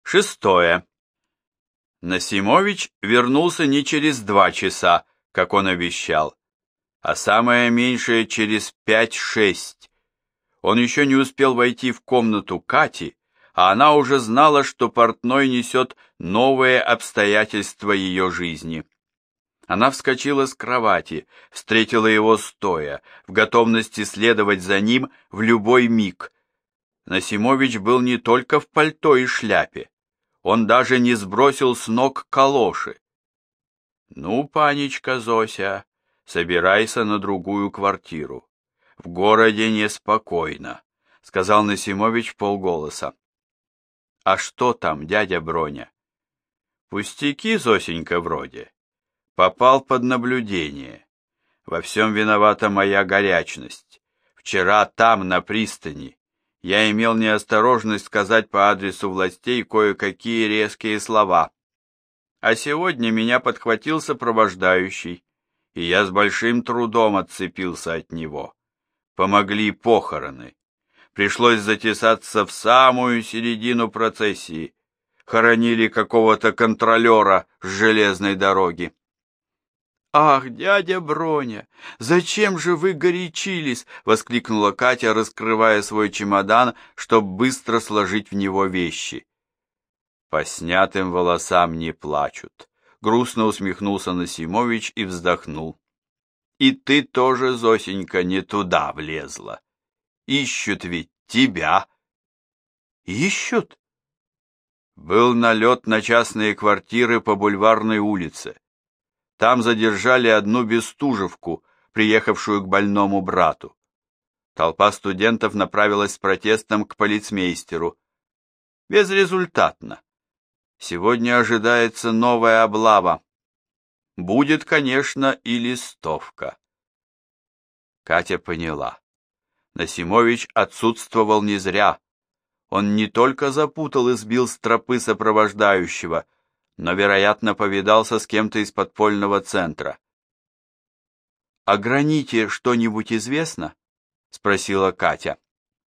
Шестое. Насимович вернулся не через 2 часа, как он обещал, а самое меньшее через 5-6. Он еще не успел войти в комнату Кати, а она уже знала, что портной несет новые обстоятельства ее жизни. Она вскочила с кровати, встретила его стоя, в готовности следовать за ним в любой миг. Насимович был не только в пальто и шляпе, он даже не сбросил с ног калоши. «Ну, паничка Зося, собирайся на другую квартиру. В городе неспокойно», — сказал Насимович вполголоса. «А что там, дядя Броня?» «Пустяки, Зосенька, вроде. Попал под наблюдение. Во всем виновата моя горячность. Вчера там, на пристани, я имел неосторожность сказать по адресу властей кое-какие резкие слова. А сегодня меня подхватил сопровождающий, и я с большим трудом отцепился от него. Помогли похороны. Пришлось затесаться в самую середину процессии. Хоронили какого-то контролера с железной дороги. «Ах, дядя Броня, зачем же вы горячились?» — воскликнула Катя, раскрывая свой чемодан, чтобы быстро сложить в него вещи. «По снятым волосам не плачут», — грустно усмехнулся Насимович и вздохнул. «И ты тоже, Зосенька, не туда влезла. Ищут ведь тебя». «Ищут?» Был налет на частные квартиры по Бульварной улице. Там задержали одну бестужевку, приехавшую к больному брату. Толпа студентов направилась с протестом к полицмейстеру. Безрезультатно. Сегодня ожидается новая облава. Будет, конечно, и листовка. Катя поняла. Насимович отсутствовал не зря. Он не только запутал и сбил с тропы сопровождающего, но, вероятно, повидался с кем-то из подпольного центра. «О граните что-нибудь известно?» — спросила Катя.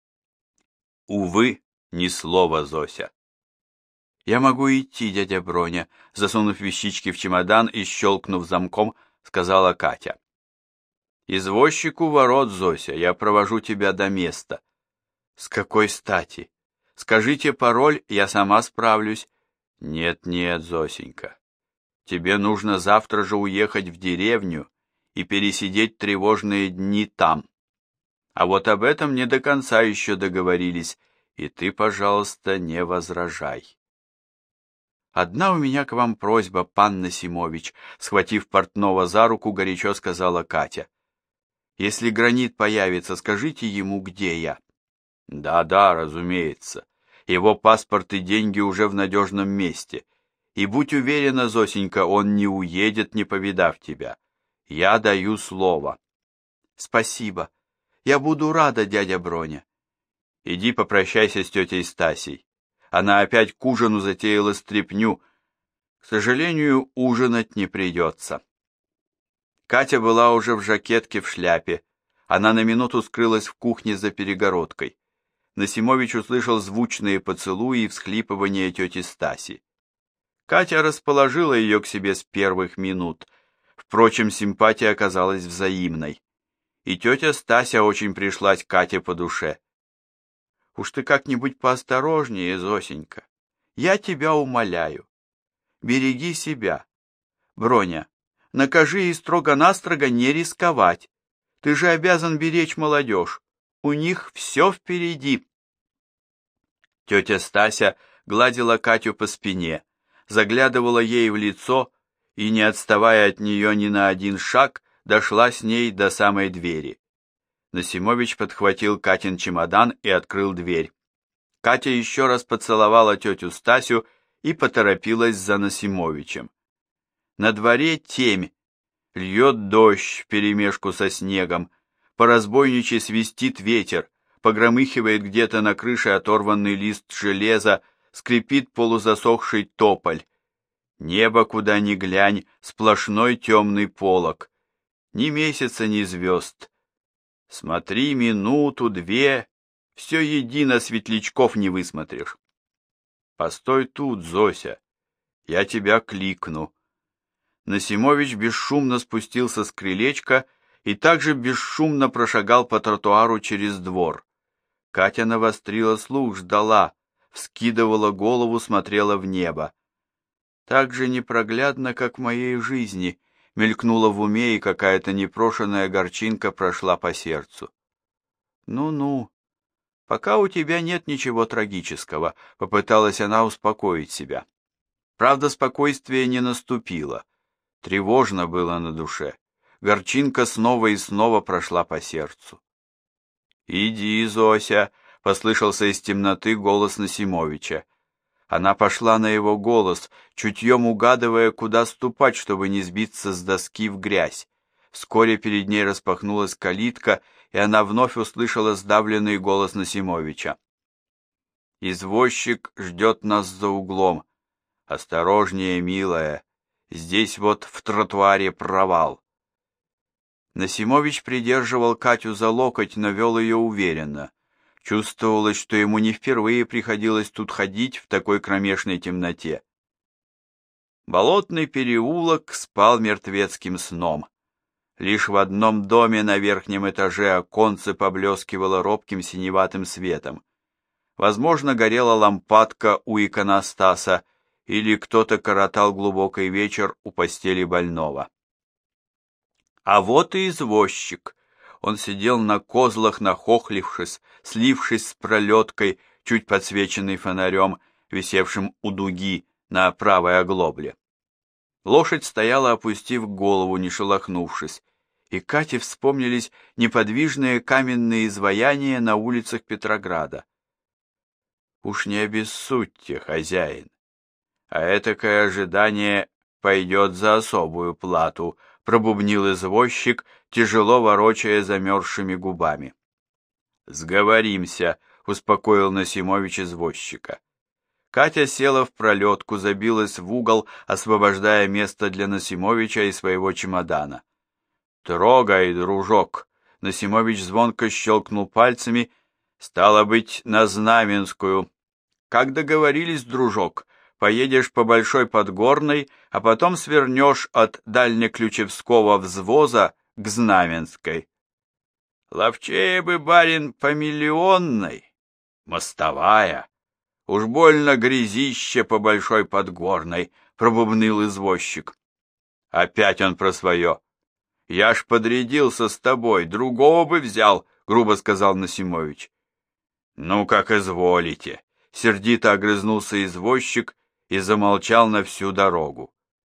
«Увы, ни слова, Зося». «Я могу идти, дядя Броня», — засунув вещички в чемодан и щелкнув замком, сказала Катя. «Извозчику ворот, Зося, я провожу тебя до места». «С какой стати? Скажите пароль, я сама справлюсь». «Нет-нет, Зосенька, тебе нужно завтра же уехать в деревню и пересидеть тревожные дни там. А вот об этом не до конца еще договорились, и ты, пожалуйста, не возражай». «Одна у меня к вам просьба, пан Насимович», — схватив портного за руку, горячо сказала Катя. «Если гранит появится, скажите ему, где я». «Да-да, разумеется. Его паспорт и деньги уже в надежном месте. И будь уверена, Зосенька, он не уедет, не повидав тебя. Я даю слово». «Спасибо. Я буду рада, дядя Броня». «Иди попрощайся с тетей Стасей. Она опять к ужину затеяла стряпню. К сожалению, ужинать не придется». Катя была уже в жакетке в шляпе. Она на минуту скрылась в кухне за перегородкой. Насимович услышал звучные поцелуи и всхлипывания тети Стаси. Катя расположила ее к себе с первых минут. Впрочем, симпатия оказалась взаимной. И тетя Стася очень пришлась Кате по душе. «Уж ты как-нибудь поосторожнее, Зосенька. Я тебя умоляю. Береги себя. Броня, накажи и строго-настрого не рисковать. Ты же обязан беречь молодежь. У них все впереди». Тетя Стася гладила Катю по спине, заглядывала ей в лицо и, не отставая от нее ни на один шаг, дошла с ней до самой двери. Насимович подхватил Катин чемодан и открыл дверь. Катя еще раз поцеловала тетю Стасю и поторопилась за Насимовичем. На дворе темь, льет дождь вперемешку со снегом, по-разбойничьи свистит ветер, погромыхивает где-то на крыше оторванный лист железа, скрипит полузасохший тополь. Небо, куда ни глянь, сплошной темный полог. Ни месяца, ни звезд. Смотри минуту, две, все едино светлячков не высмотришь. Постой тут, Зося, я тебя кликну. Насимович бесшумно спустился с крылечка и также бесшумно прошагал по тротуару через двор. Катя навострила слух, ждала, вскидывала голову, смотрела в небо. Так же непроглядно, как в моей жизни, мелькнула в уме, и какая-то непрошенная горчинка прошла по сердцу. «Ну-ну, пока у тебя нет ничего трагического», — попыталась она успокоить себя. Правда, спокойствие не наступило. Тревожно было на душе. Горчинка снова и снова прошла по сердцу. «Иди, Зося», — послышался из темноты голос Насимовича. Она пошла на его голос, чутьем угадывая, куда ступать, чтобы не сбиться с доски в грязь. Вскоре перед ней распахнулась калитка, и она вновь услышала сдавленный голос Насимовича. «Извозчик ждет нас за углом. Осторожнее, милая, здесь вот в тротуаре провал». Насимович придерживал Катю за локоть, но вел ее уверенно. Чувствовалось, что ему не впервые приходилось тут ходить в такой кромешной темноте. Болотный переулок спал мертвецким сном. Лишь в одном доме на верхнем этаже оконце поблескивало робким синеватым светом. Возможно, горела лампадка у иконостаса, или кто-то коротал глубокий вечер у постели больного. А вот и извозчик. Он сидел на козлах, нахохлившись, слившись с пролеткой, чуть подсвеченной фонарем, висевшим у дуги на правой оглобле. Лошадь стояла, опустив голову, не шелохнувшись, и Кате вспомнились неподвижные каменные изваяния на улицах Петрограда. «Уж не обессудьте, хозяин, а этакое ожидание пойдет за особую плату», — пробубнил извозчик, тяжело ворочая замерзшими губами. «Сговоримся», — успокоил Насимович извозчика. Катя села в пролетку, забилась в угол, освобождая место для Насимовича и своего чемодана. «Трогай, дружок!» — Насимович звонко щелкнул пальцами. «Стало быть, на Знаменскую. Как договорились, дружок, поедешь по Большой Подгорной, а потом свернешь от Дальнеключевского взвоза к Знаменской». «Ловчее бы, барин, по Миллионной. Мостовая. Уж больно грязище по Большой Подгорной», — пробубнил извозчик. Опять он про свое. «Я ж подрядился с тобой, другого бы взял», — грубо сказал Насимович. «Ну, как изволите», — сердито огрызнулся извозчик и замолчал на всю дорогу.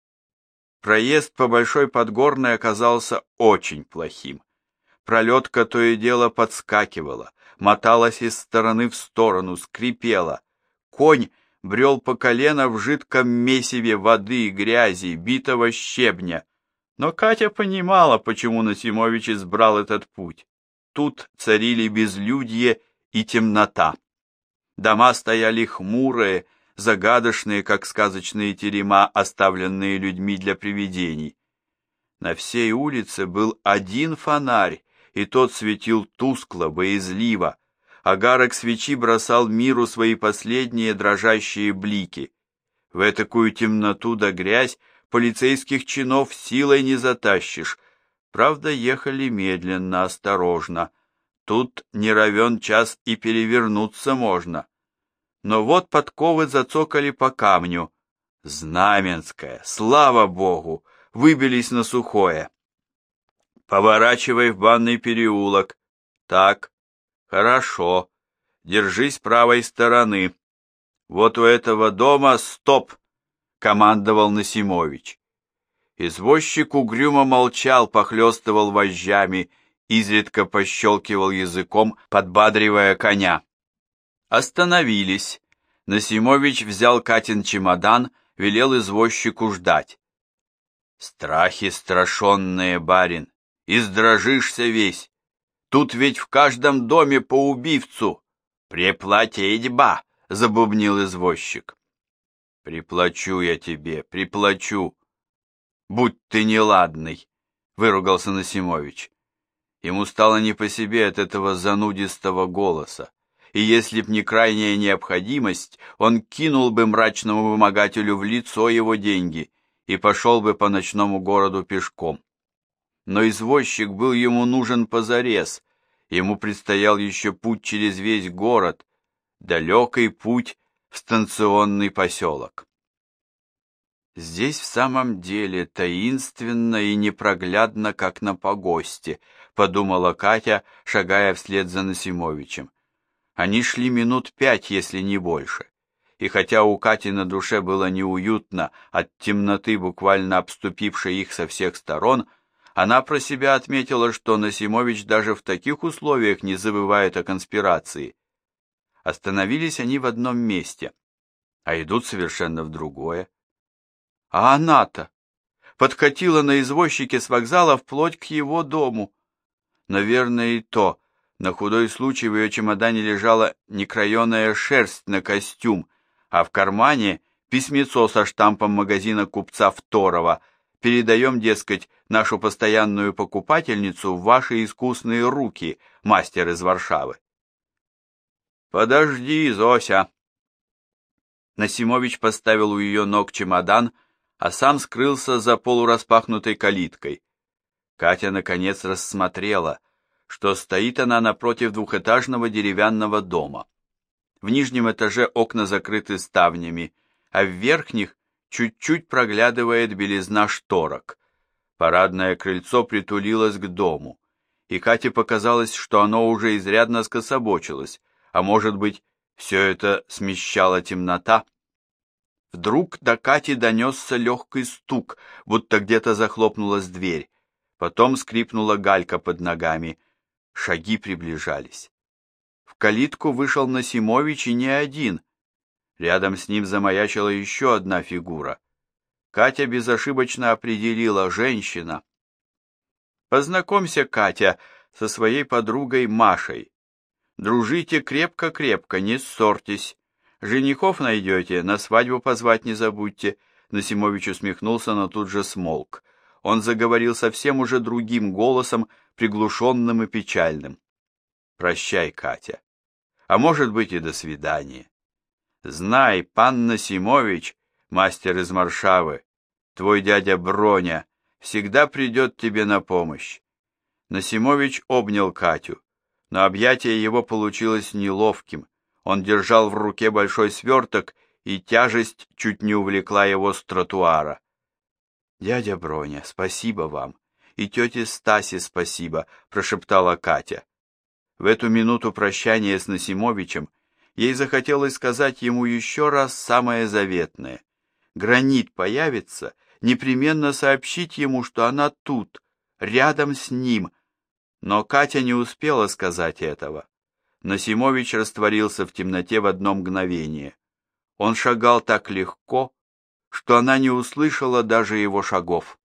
Проезд по Большой Подгорной оказался очень плохим. Пролетка то и дело подскакивала, моталась из стороны в сторону, скрипела. Конь брел по колено в жидком месиве воды, грязи, битого щебня. Но Катя понимала, почему Насимович избрал этот путь. Тут царили безлюдье и темнота. Дома стояли хмурые, загадочные, как сказочные терема, оставленные людьми для привидений. На всей улице был один фонарь, и тот светил тускло, боязливо. Огарок свечи бросал миру свои последние дрожащие блики. В этакую темноту да грязь полицейских чинов силой не затащишь. Правда, ехали медленно, осторожно. Тут не равен час и перевернуться можно. Но вот подковы зацокали по камню. Знаменская, слава богу, выбились на сухое. «Поворачивай в банный переулок. Так, хорошо. Держись правой стороны. Вот у этого дома стоп!» — командовал Насимович. Извозчик угрюмо молчал, похлестывал вожжами, изредка пощелкивал языком, подбадривая коня. Остановились. Насимович взял Катин чемодан, велел извозчику ждать. «Страхи страшенные, барин, издрожишься весь. Тут ведь в каждом доме по убивцу. Приплатить ба!» — забубнил извозчик. «Приплачу я тебе, приплачу. Будь ты неладный», — выругался Насимович. Ему стало не по себе от этого занудистого голоса, и если б не крайняя необходимость, он кинул бы мрачному вымогателю в лицо его деньги и пошел бы по ночному городу пешком. Но извозчик был ему нужен позарез, ему предстоял еще путь через весь город, далекий путь в станционный поселок. Здесь в самом деле таинственно и непроглядно, как на погосте, подумала Катя, шагая вслед за Насимовичем. Они шли минут 5, если не больше. И хотя у Кати на душе было неуютно от темноты, буквально обступившей их со всех сторон, она про себя отметила, что Насимович даже в таких условиях не забывает о конспирации. Остановились они в одном месте, а идут совершенно в другое. А она-то подкатила на извозчике с вокзала вплоть к его дому. Наверное, и то, на худой случай в ее чемодане лежала некроеная шерсть на костюм, а в кармане письмецо со штампом магазина купца Второго. Передаем, дескать, нашу постоянную покупательницу в ваши искусные руки, мастер из Варшавы. «Подожди, Зося!» Насимович поставил у ее ног чемодан, а сам скрылся за полураспахнутой калиткой. Катя, наконец, рассмотрела, что стоит она напротив двухэтажного деревянного дома. В нижнем этаже окна закрыты ставнями, а в верхних чуть-чуть проглядывает белизна шторок. Парадное крыльцо притулилось к дому, и Кате показалось, что оно уже изрядно скособочилось, а может быть, все это смещала темнота. Вдруг до Кати донесся легкий стук, будто где-то захлопнулась дверь. Потом скрипнула галька под ногами. Шаги приближались. В калитку вышел Насимович, и не один. Рядом с ним замаячила еще одна фигура. Катя безошибочно определила: женщина. «Познакомься, Катя, со своей подругой Машей. Дружите крепко-крепко, не ссорьтесь. Женихов найдете, на свадьбу позвать не забудьте». Насимович усмехнулся, но тут же смолк. Он заговорил совсем уже другим голосом, приглушенным и печальным. «Прощай, Катя. А может быть, и до свидания. Знай, пан Насимович, мастер из Варшавы, твой дядя Броня, всегда придет тебе на помощь». Насимович обнял Катю, но объятие его получилось неловким. Он держал в руке большой сверток, и тяжесть чуть не увлекла его с тротуара. «Дядя Броня, спасибо вам, и тете Стасе спасибо», — прошептала Катя. В эту минуту прощания с Насимовичем ей захотелось сказать ему еще раз самое заветное. Гранит появится, непременно сообщить ему, что она тут, рядом с ним. Но Катя не успела сказать этого. Насимович растворился в темноте в одно мгновение. Он шагал так легко, что она не услышала даже его шагов.